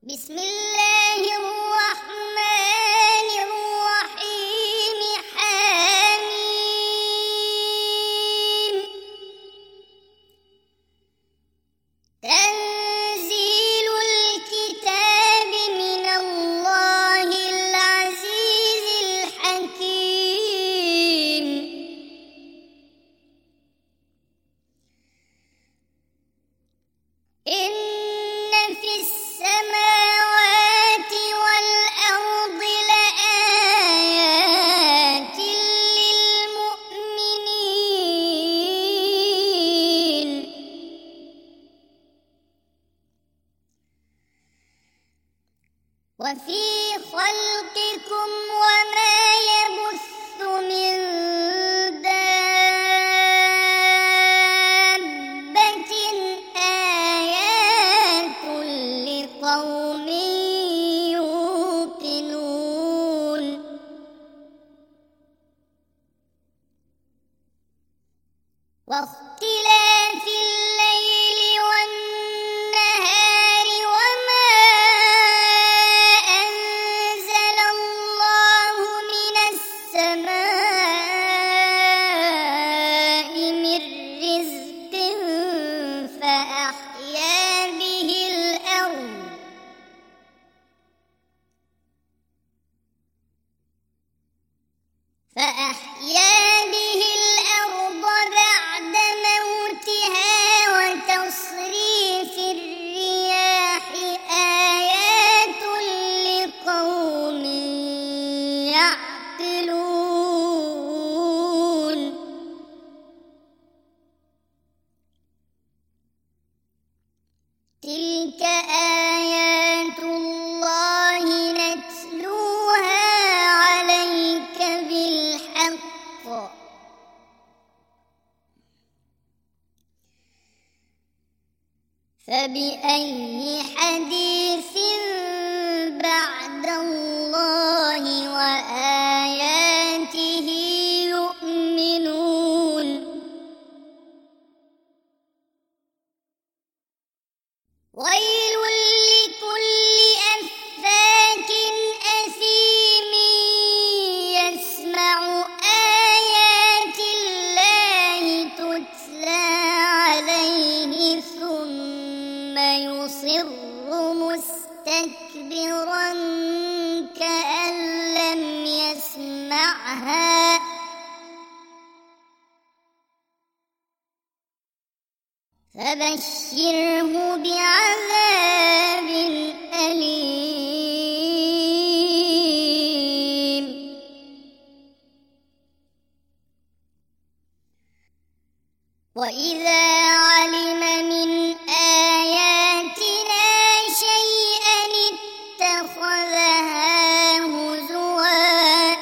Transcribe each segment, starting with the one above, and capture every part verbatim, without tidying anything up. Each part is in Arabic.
بسم الله الرحمن الرحيم حميم تنزيل الكتاب من الله العزيز الحكيم إن في السماوات والأرض لآيات للمؤمنين وفي خلقكم وما يبث من دابة آيات لقوم يوقنون واختلاف الليل والنهار وما أنزل الله من السماء من رزق فأحيا به الأرض فأحيا به الأرض بعد موتها وتصريف الرياح آيات لقوم يعقلون تلك آيات الله نتلوها عليك بالحق فبأي حديث بعد الله وآياته يؤمنون ويل لكل أفاك أثيم يسمع آيات الله تتلى عليه ثم يصر مستكبرا كأن لم يسمعها فبشره بعذاب أليم وإذا علم من آياتنا شيئا اتخذها هزوا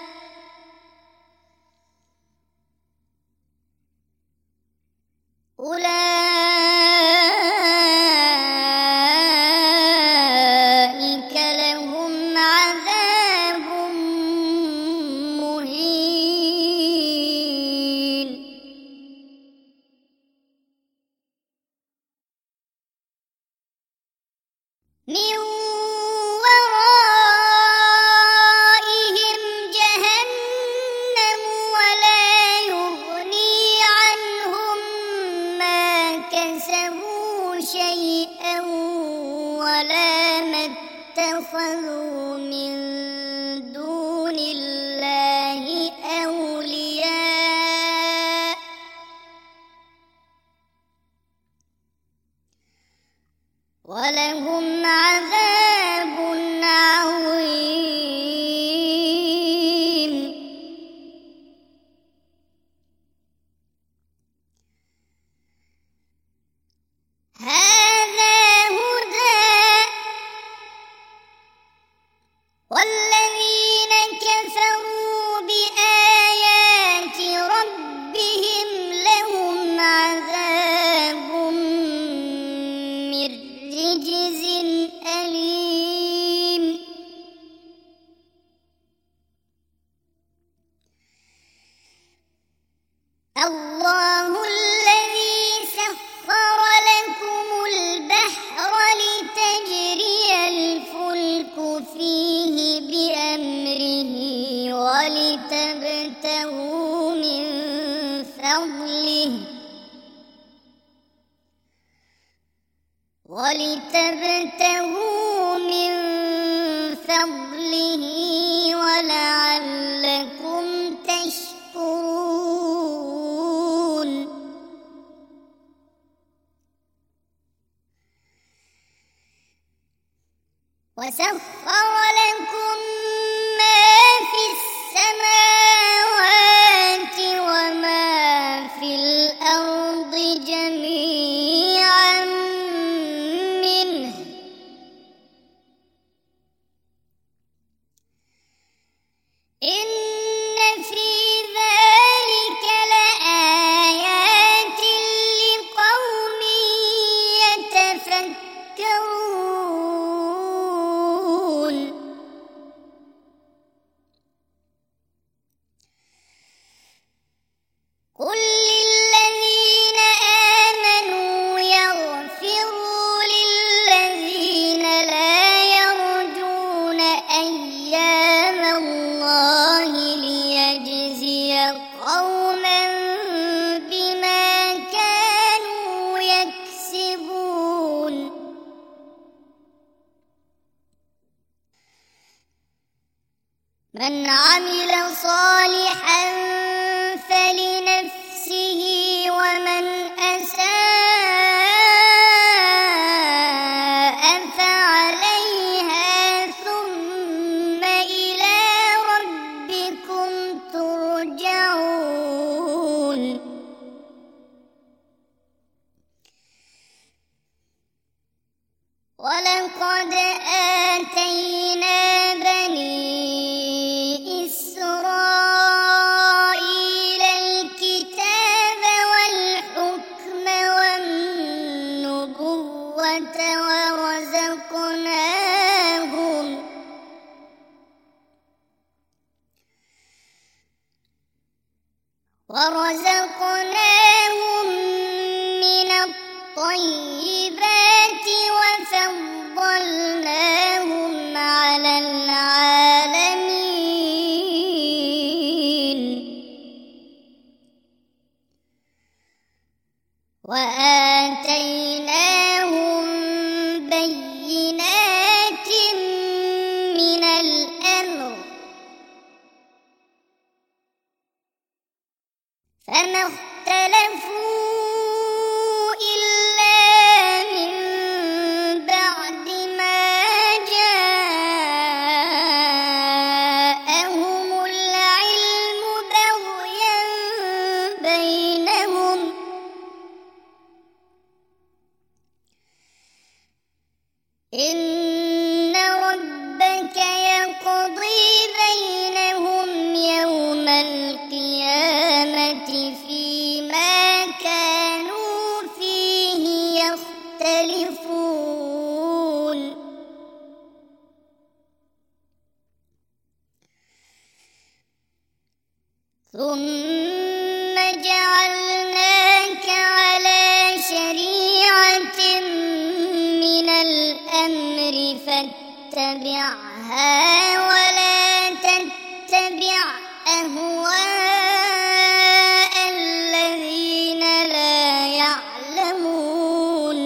أولئك لهم عذاب مهين من ورائهم جهنم ولا يغني عنهم ما كسبوا شيئا ولا ما اتخذوا من دون الله أولياء ولهم عذاب عظيم هذا هدى والذين كفروا بآيات ربهم لهم عذاب من رجز أليم تبتغوا من فضله ولعلكم تشكرون وسخر لكم ما في السماوات وما في الأرض جميعا منه إن في ذلك لآيات لقوم يتفكرون قل للذين آمنوا يغفروا للذين لا يرجون أيام الله ليجزي قوما بما كانوا يكسبون من عمل صالحا فلنفسه ومن أساء فعليها ثم إلى ربكم ترجعون ولقد آتينا بني إسرائيل الكتاب والحكم والنبوة ورزقناهم ورزقناهم من الطيبات وفضلناهم على العالمين وآتيناهم بينات من الأمر فما اختلفوا إلا من بعد ما جاءهم العلم بغيا بينهم إن ربك يقضي بينهم يوم القيامة فيما كانوا فيه يختلفون ثم جعلناك على شريعة من الأمر فاتبعها ولا تتبع أهواء الذين لا يعلمون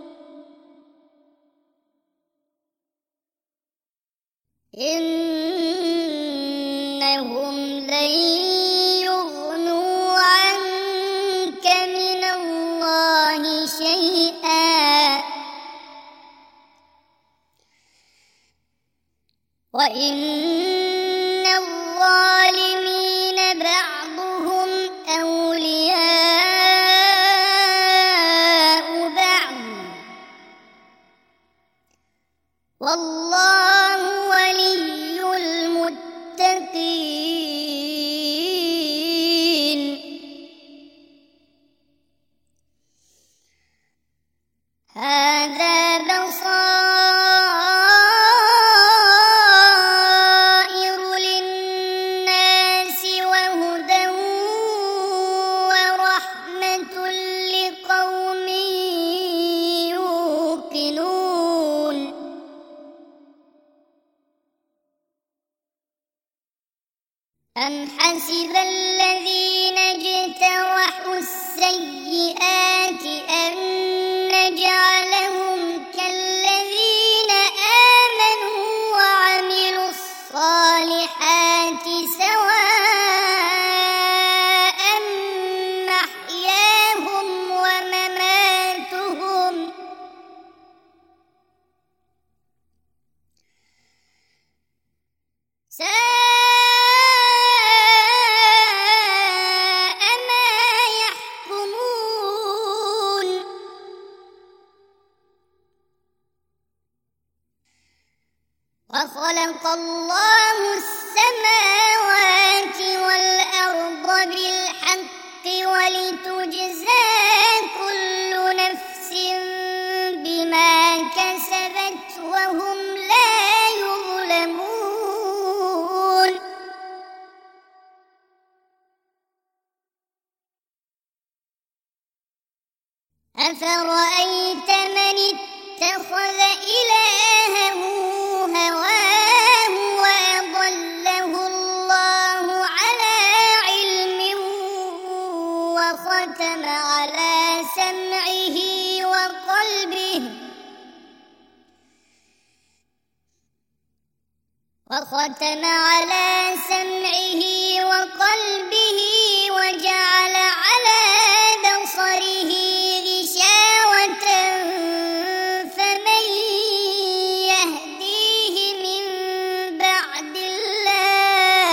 إنهم لن يغنوا عنك من الله شيئا وإن الظالمين بعضهم أولياء بعض والله ولي المتقين هذا بصائر للناس وهدى ورحمة لقوم يوقنون أم حسب الذين اجترحوا السيئات أن نجعلهم كالذين وخلق الله السماوات والأرض بالحق ولتجزى كل نفس بما كسبت وهم لا يظلمون أفرأيت من اتخذ إلهه هواه وأضله الله على علم وختم على سمعه وقلبه وختم على سمعه وقلبه وجعل على بصره غشاوة فمن يهديه من بعد الله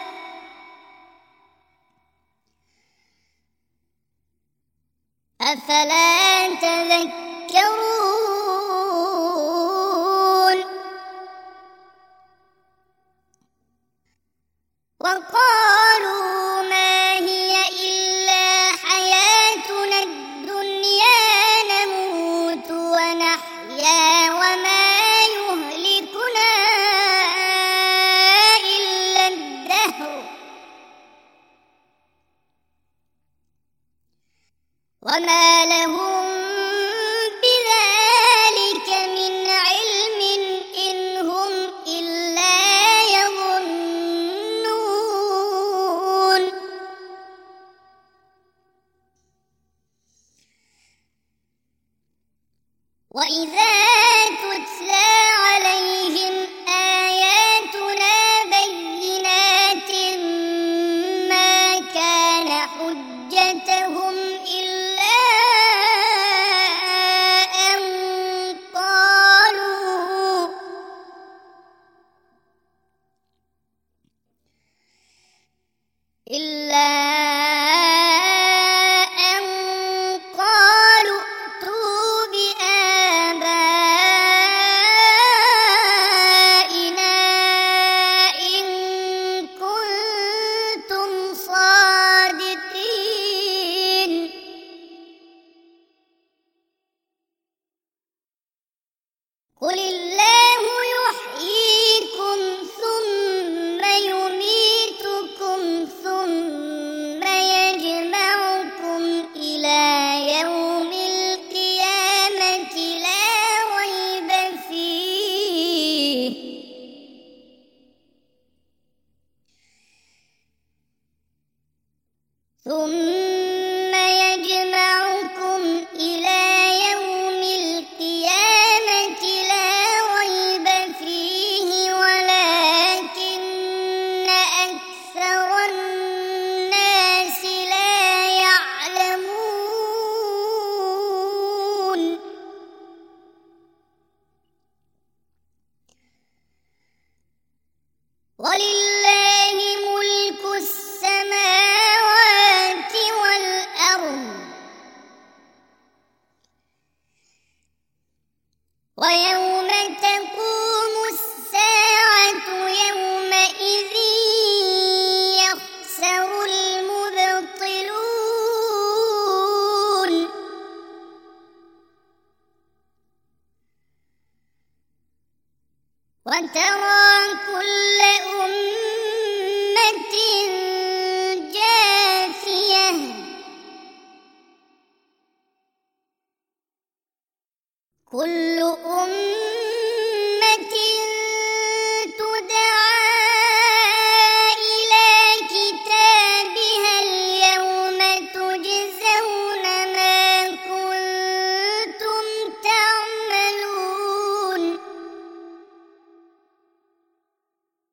أفلا تذكرون وقالوا ما هي إلا حياتنا الدنيا نموت ونحيا وما يهلكنا إلا الدهر وما لهم بذلك من علم إن هم إلا يظنون وإذا تتلى عليهم آياتنا بينات ما كان حجتهم إلا أن قالوا إلا أن قالوا ائتوا بآبائنا إن كنتم صادقين قل الله يحييكم ثم يميتكم ثم يجمعكم إلى يوم القيامة لا ريب فيه ثم يجمعكم إلى يوم القيامة لا ريب فيه ولكن أكثر الناس لا يعلمون ولله ملك السماوات والأرض ويوم تقوم الساعة يومئذ يخسر المبطلون وترى كل أمة جاثية كل أمة تدعى إلى كتابها اليوم تجزون ما كنتم تعملون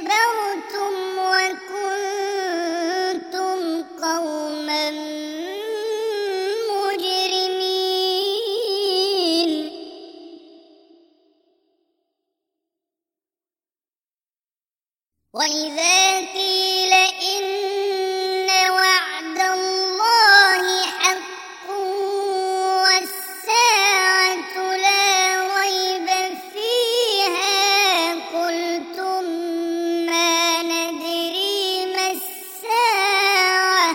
اسْتَكْبَرْتُمْ وَكُنْتُمْ قَوْمًا مُجْرِمِينَ وَإِذَا قِيلَ إِنَّ وَعْدَ اللَّهِ حَقٌّ وَالسَّاعَةُ لَا رَيْبَ فِيهَا قُلْتُم مَّا نَدْرِي مَا السَّاعَةُ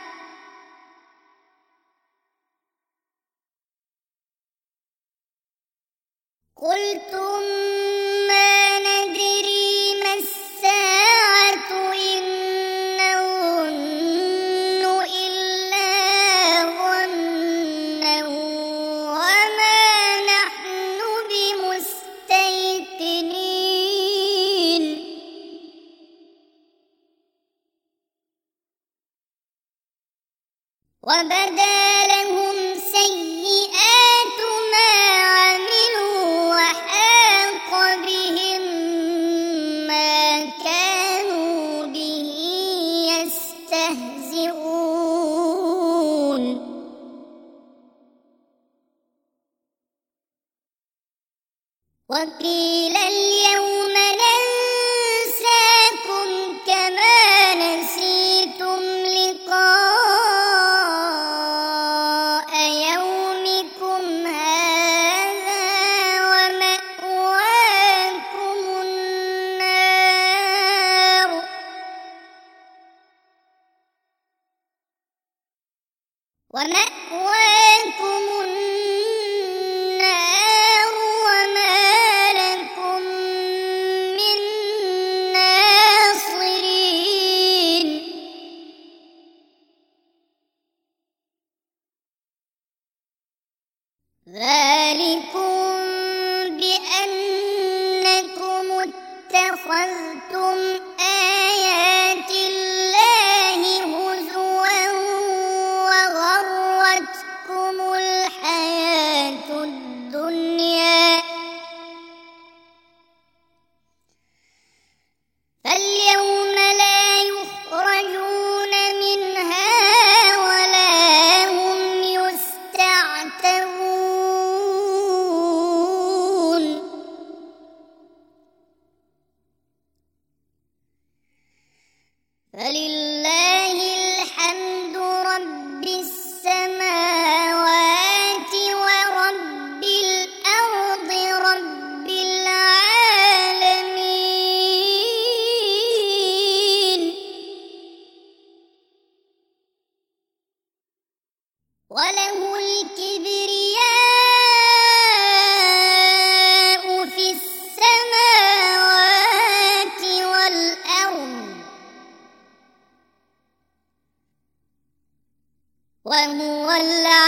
قُلْتُم مَّا نَدْرِي مَا السَّاعَةُ إِن نَّظُنُّ إِلَّا ظَنًّا وَمَا نَحْنُ بِمُسْتَيْقِنِينَ وَبَدَا لَهُمْ سَيِّئَاتُ مَا عَمِلُوا وَحَاقَ بِهِم مَّا كَانُوا بِهِ يَسْتَهْزِئُونَ وَقِيلَ الْيَوْمَ نَنسَاكُمْ كَمَا نَسِيتُمْ لِقَاءَ يَوْمِكُمْ هَٰذَا وَمَأْوَاكُمُ النَّارُ وَمَأْوَاكُمُ النَّارُ وَمَا لَكُم مِّن نَّاصِرِينَ ذَٰلِكُم بِأَنَّكُمُ اتَّخَذْتُمْ آيَاتِ اللَّهِ هُزُوًا وَغَرَّتْكُمُ الْحَيَاةُ الدُّنْيَا فَالْيَوْمَ لَا يُخْرَجُونَ مِنْهَا وَلَا هُمْ يُسْتَعْتَبُونَ فَلِلَّهِ الْحَمْدُ رَبِّ السَّمَاوَاتِ وَرَبِّ الْأَرْضِ رَبِّ الْعَالَمِينَ وَلَهُ الْكِبْرِيَاءُ فِي السَّمَاوَاتِ وَالْأَرْضِ وَهُوَ الْعَزِيزُ